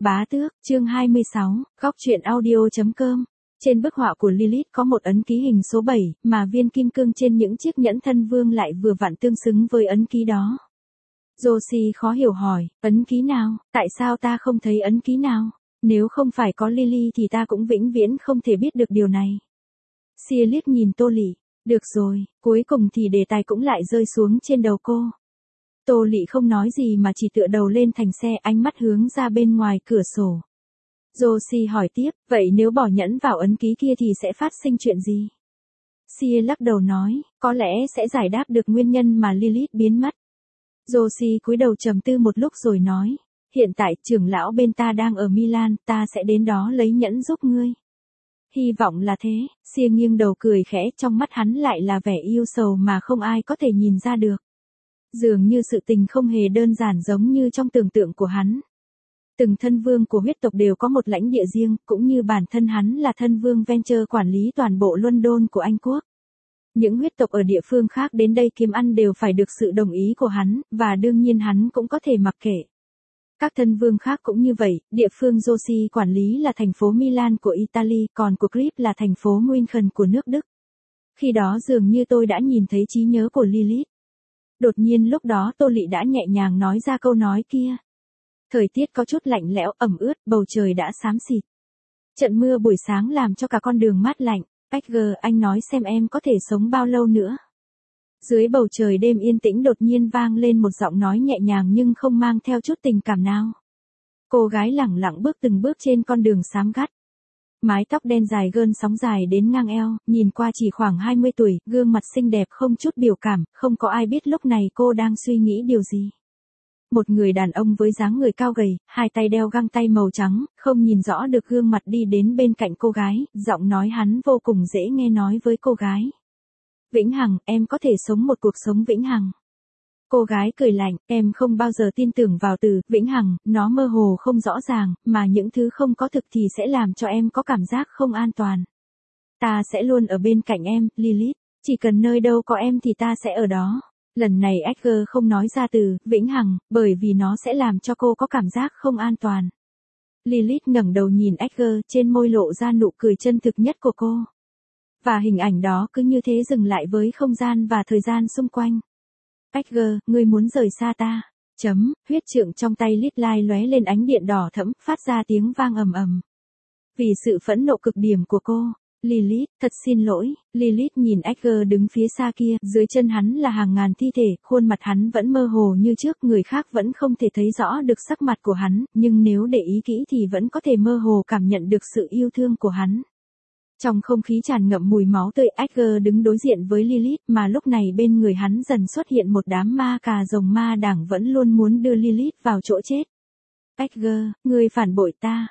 Bá tước, chương 26, góc truyện audio.com. Trên bức họa của Lilith có một ấn ký hình số 7, mà viên kim cương trên những chiếc nhẫn thân vương lại vừa vặn tương xứng với ấn ký đó. Josie khó hiểu hỏi, ấn ký nào, tại sao ta không thấy ấn ký nào? Nếu không phải có Lily thì ta cũng vĩnh viễn không thể biết được điều này. Sia liếc nhìn Tô Lị, được rồi, cuối cùng thì đề tài cũng lại rơi xuống trên đầu cô. Tô Lị không nói gì mà chỉ tựa đầu lên thành xe, ánh mắt hướng ra bên ngoài cửa sổ. Josie hỏi tiếp, vậy nếu bỏ nhẫn vào ấn ký kia thì sẽ phát sinh chuyện gì? Sia lắc đầu nói, có lẽ sẽ giải đáp được nguyên nhân mà Lilith biến mất. Josie cúi đầu trầm tư một lúc rồi nói, hiện tại trưởng lão bên ta đang ở Milan, ta sẽ đến đó lấy nhẫn giúp ngươi. Hy vọng là thế. Sia nghiêng đầu cười khẽ, trong mắt hắn lại là vẻ yêu sầu mà không ai có thể nhìn ra được. Dường như sự tình không hề đơn giản giống như trong tưởng tượng của hắn. Từng thân vương của huyết tộc đều có một lãnh địa riêng, cũng như bản thân hắn là thân vương Venture quản lý toàn bộ London của Anh Quốc. Những huyết tộc ở địa phương khác đến đây kiếm ăn đều phải được sự đồng ý của hắn, và đương nhiên hắn cũng có thể mặc kệ. Các thân vương khác cũng như vậy, địa phương Josie quản lý là thành phố Milan của Italy, còn của Grip là thành phố München của nước Đức. Khi đó dường như tôi đã nhìn thấy trí nhớ của Lilith. Đột nhiên lúc đó Tô Lị đã nhẹ nhàng nói ra câu nói kia. Thời tiết có chút lạnh lẽo, ẩm ướt, bầu trời đã xám xịt. Trận mưa buổi sáng làm cho cả con đường mát lạnh. Edgar, anh nói xem em có thể sống bao lâu nữa. Dưới bầu trời đêm yên tĩnh đột nhiên vang lên một giọng nói nhẹ nhàng nhưng không mang theo chút tình cảm nào. Cô gái lẳng lặng bước từng bước trên con đường xám gắt. Mái tóc đen dài gơn sóng dài đến ngang eo, nhìn qua chỉ khoảng 20 tuổi, gương mặt xinh đẹp không chút biểu cảm, không có ai biết lúc này cô đang suy nghĩ điều gì. Một người đàn ông với dáng người cao gầy, hai tay đeo găng tay màu trắng, không nhìn rõ được gương mặt đi đến bên cạnh cô gái, giọng nói hắn vô cùng dễ nghe nói với cô gái. Vĩnh hằng, em có thể sống một cuộc sống vĩnh hằng. Cô gái cười lạnh, em không bao giờ tin tưởng vào từ vĩnh hằng, nó mơ hồ không rõ ràng, mà những thứ không có thực thì sẽ làm cho em có cảm giác không an toàn. Ta sẽ luôn ở bên cạnh em, Lilith, chỉ cần nơi đâu có em thì ta sẽ ở đó. Lần này Edgar không nói ra từ vĩnh hằng, bởi vì nó sẽ làm cho cô có cảm giác không an toàn. Lilith ngẩng đầu nhìn Edgar, trên môi lộ ra nụ cười chân thực nhất của cô. Và hình ảnh đó cứ như thế dừng lại với không gian và thời gian xung quanh. Edgar, ngươi muốn rời xa ta. Huyết trượng trong tay Lilith lai lóe lên ánh điện đỏ thẫm, phát ra tiếng vang ầm ầm. Vì sự phẫn nộ cực điểm của cô, Lilith, thật xin lỗi. Lilith nhìn Edgar đứng phía xa kia, dưới chân hắn là hàng ngàn thi thể, khuôn mặt hắn vẫn mơ hồ như trước, người khác vẫn không thể thấy rõ được sắc mặt của hắn, nhưng nếu để ý kỹ thì vẫn có thể mơ hồ cảm nhận được sự yêu thương của hắn. Trong không khí tràn ngậm mùi máu tươi, Edgar đứng đối diện với Lilith, mà lúc này bên người hắn dần xuất hiện một đám ma cà rồng ma đảng vẫn luôn muốn đưa Lilith vào chỗ chết. Edgar, ngươi phản bội ta,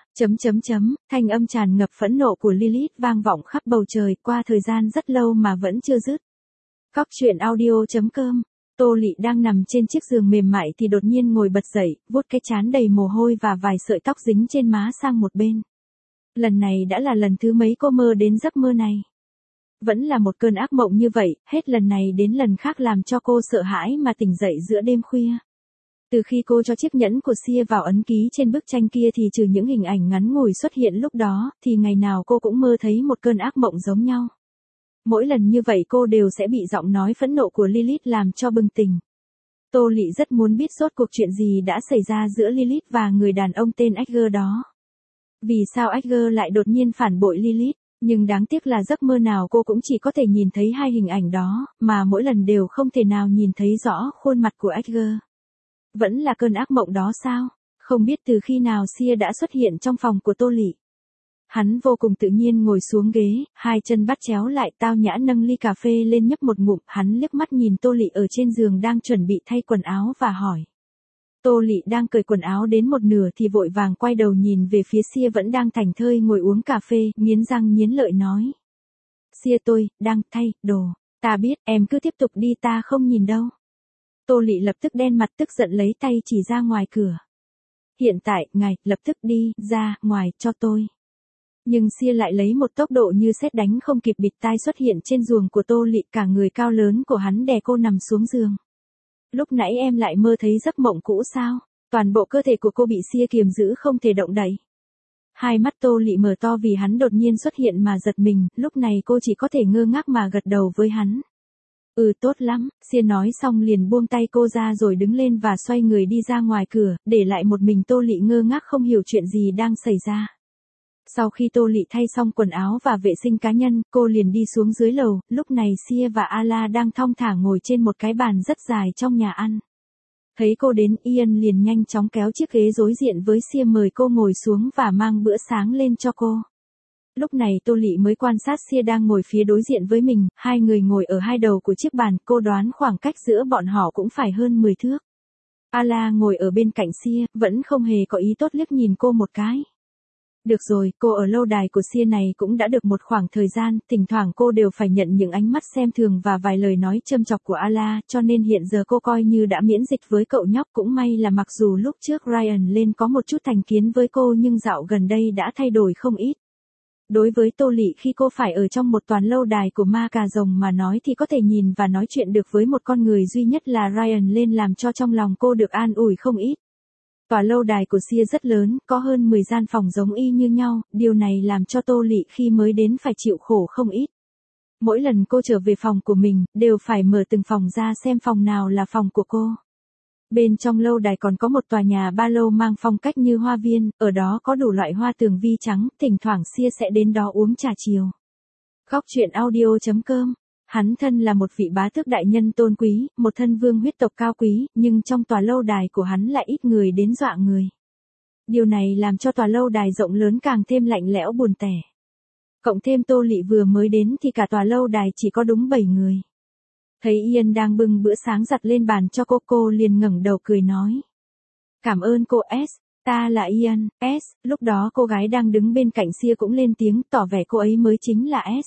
thanh âm tràn ngập phẫn nộ của Lilith vang vọng khắp bầu trời qua thời gian rất lâu mà vẫn chưa dứt. Góc truyện audio.com. Tô Lị đang nằm trên chiếc giường mềm mại thì đột nhiên ngồi bật dậy, vuốt cái trán đầy mồ hôi và vài sợi tóc dính trên má sang một bên. Lần này đã là lần thứ mấy cô mơ đến giấc mơ này. Vẫn là một cơn ác mộng như vậy, hết lần này đến lần khác làm cho cô sợ hãi mà tỉnh dậy giữa đêm khuya. Từ khi cô cho chiếc nhẫn của Sia vào ấn ký trên bức tranh kia thì trừ những hình ảnh ngắn ngủi xuất hiện lúc đó, thì ngày nào cô cũng mơ thấy một cơn ác mộng giống nhau. Mỗi lần như vậy cô đều sẽ bị giọng nói phẫn nộ của Lilith làm cho bừng tỉnh. Tô Lị rất muốn biết rốt cuộc chuyện gì đã xảy ra giữa Lilith và người đàn ông tên Edgar đó. Vì sao Edgar lại đột nhiên phản bội Lilith, nhưng đáng tiếc là giấc mơ nào cô cũng chỉ có thể nhìn thấy hai hình ảnh đó, mà mỗi lần đều không thể nào nhìn thấy rõ khuôn mặt của Edgar. Vẫn là cơn ác mộng đó sao? Không biết từ khi nào Sia đã xuất hiện trong phòng của Tô Lị. Hắn vô cùng tự nhiên ngồi xuống ghế, hai chân bắt chéo lại, tao nhã nâng ly cà phê lên nhấp một ngụm, hắn liếc mắt nhìn Tô Lị ở trên giường đang chuẩn bị thay quần áo và hỏi. Tô Lị đang cởi quần áo đến một nửa thì vội vàng quay đầu nhìn về phía Sia vẫn đang thảnh thơi ngồi uống cà phê, nghiến răng nghiến lợi nói. Sia, tôi đang thay đồ. Ta biết, em cứ tiếp tục đi, ta không nhìn đâu. Tô Lị lập tức đen mặt tức giận lấy tay chỉ ra ngoài cửa. Hiện tại, ngài, lập tức đi ra ngoài cho tôi. Nhưng Sia lại lấy một tốc độ như sét đánh không kịp bịt tai xuất hiện trên giường của Tô Lị, cả người cao lớn của hắn đè cô nằm xuống giường. Lúc nãy em lại mơ thấy giấc mộng cũ sao? Toàn bộ cơ thể của cô bị Sia kiềm giữ không thể động đậy. Hai mắt Tô Lị mở to vì hắn đột nhiên xuất hiện mà giật mình, lúc này cô chỉ có thể ngơ ngác mà gật đầu với hắn. Tốt lắm, Sia nói xong liền buông tay cô ra rồi đứng lên và xoay người đi ra ngoài cửa, để lại một mình Tô Lị ngơ ngác không hiểu chuyện gì đang xảy ra. Sau khi Tô Lị thay xong quần áo và vệ sinh cá nhân, cô liền đi xuống dưới lầu, lúc này Sia và Ala đang thong thả ngồi trên một cái bàn rất dài trong nhà ăn. Thấy cô đến, Ian liền nhanh chóng kéo chiếc ghế đối diện với Sia mời cô ngồi xuống và mang bữa sáng lên cho cô. Lúc này Tô Lị mới quan sát Sia đang ngồi phía đối diện với mình, hai người ngồi ở hai đầu của chiếc bàn, cô đoán khoảng cách giữa bọn họ cũng phải hơn 10 thước. Ala ngồi ở bên cạnh Sia, vẫn không hề có ý tốt liếc nhìn cô một cái. Được rồi, cô ở lâu đài của Sia này cũng đã được một khoảng thời gian, thỉnh thoảng cô đều phải nhận những ánh mắt xem thường và vài lời nói châm chọc của Ala, cho nên hiện giờ cô coi như đã miễn dịch với cậu nhóc. Cũng may là mặc dù lúc trước Ryan lên có một chút thành kiến với cô nhưng dạo gần đây đã thay đổi không ít. Đối với Tô Lị, khi cô phải ở trong một toàn lâu đài của ma cà rồng mà nói thì có thể nhìn và nói chuyện được với một con người duy nhất là Ryan lên làm cho trong lòng cô được an ủi không ít. Tòa lâu đài của Sia rất lớn, có hơn 10 gian phòng giống y như nhau, điều này làm cho Tô Lị khi mới đến phải chịu khổ không ít. Mỗi lần cô trở về phòng của mình, đều phải mở từng phòng ra xem phòng nào là phòng của cô. Bên trong lâu đài còn có một tòa nhà ba lô mang phong cách như hoa viên, ở đó có đủ loại hoa tường vi trắng, thỉnh thoảng Sia sẽ đến đó uống trà chiều. Góc truyện audio.com. Hắn thân là một vị bá tước đại nhân tôn quý, một thân vương huyết tộc cao quý, nhưng trong tòa lâu đài của hắn lại ít người đến dọa người. Điều này làm cho tòa lâu đài rộng lớn càng thêm lạnh lẽo buồn tẻ. Cộng thêm Tô Lị vừa mới đến thì cả tòa lâu đài chỉ có đúng 7 người. Thấy Ian đang bưng bữa sáng giặt lên bàn cho cô liền ngẩng đầu cười nói. Cảm ơn cô S, ta là Ian, S, lúc đó cô gái đang đứng bên cạnh Sia cũng lên tiếng tỏ vẻ cô ấy mới chính là S.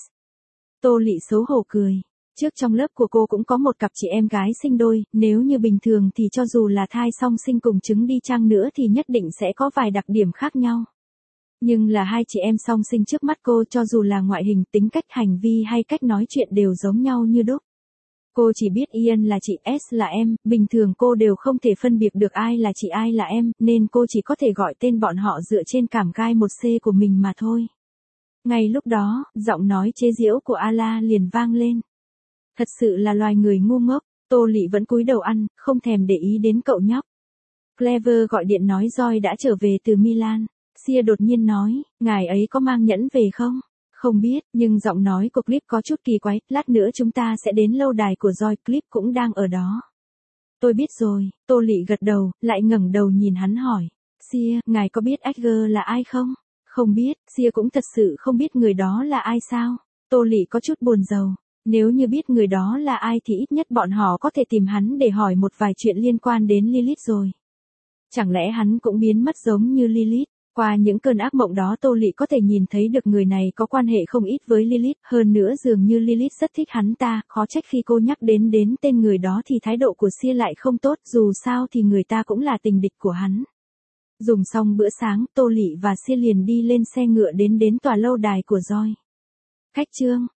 Tô Lị xấu hổ cười. Trước trong lớp của cô cũng có một cặp chị em gái sinh đôi, nếu như bình thường thì cho dù là thai song sinh cùng trứng đi chăng nữa thì nhất định sẽ có vài đặc điểm khác nhau. Nhưng là hai chị em song sinh trước mắt cô, cho dù là ngoại hình, tính cách, hành vi hay cách nói chuyện đều giống nhau như đúc. Cô chỉ biết Ian là chị, S là em, bình thường cô đều không thể phân biệt được ai là chị ai là em, nên cô chỉ có thể gọi tên bọn họ dựa trên cảm gai 1C của mình mà thôi. Ngay lúc đó, giọng nói chế giễu của Ala liền vang lên. Thật sự là loài người ngu ngốc. Tô Lị vẫn cúi đầu ăn, không thèm để ý đến cậu nhóc. Clever gọi điện nói Joy đã trở về từ Milan. Sia đột nhiên nói, ngài ấy có mang nhẫn về không? Không biết, nhưng giọng nói của Clip có chút kỳ quái, lát nữa chúng ta sẽ đến lâu đài của Joy, Clip cũng đang ở đó. Tôi biết rồi, Tô Lị gật đầu, lại ngẩng đầu nhìn hắn hỏi. Sia, ngài có biết Edgar là ai không? Không biết, Sia cũng thật sự không biết người đó là ai sao? Tô Lị có chút buồn rầu. Nếu như biết người đó là ai thì ít nhất bọn họ có thể tìm hắn để hỏi một vài chuyện liên quan đến Lilith rồi. Chẳng lẽ hắn cũng biến mất giống như Lilith? Qua những cơn ác mộng đó Tô Lị có thể nhìn thấy được người này có quan hệ không ít với Lilith, hơn nữa dường như Lilith rất thích hắn ta, khó trách khi cô nhắc đến tên người đó thì thái độ của Sia lại không tốt, dù sao thì người ta cũng là tình địch của hắn. Dùng xong bữa sáng, Tô Lị và Sia liền đi lên xe ngựa đến tòa lâu đài của Joy. Khách trương.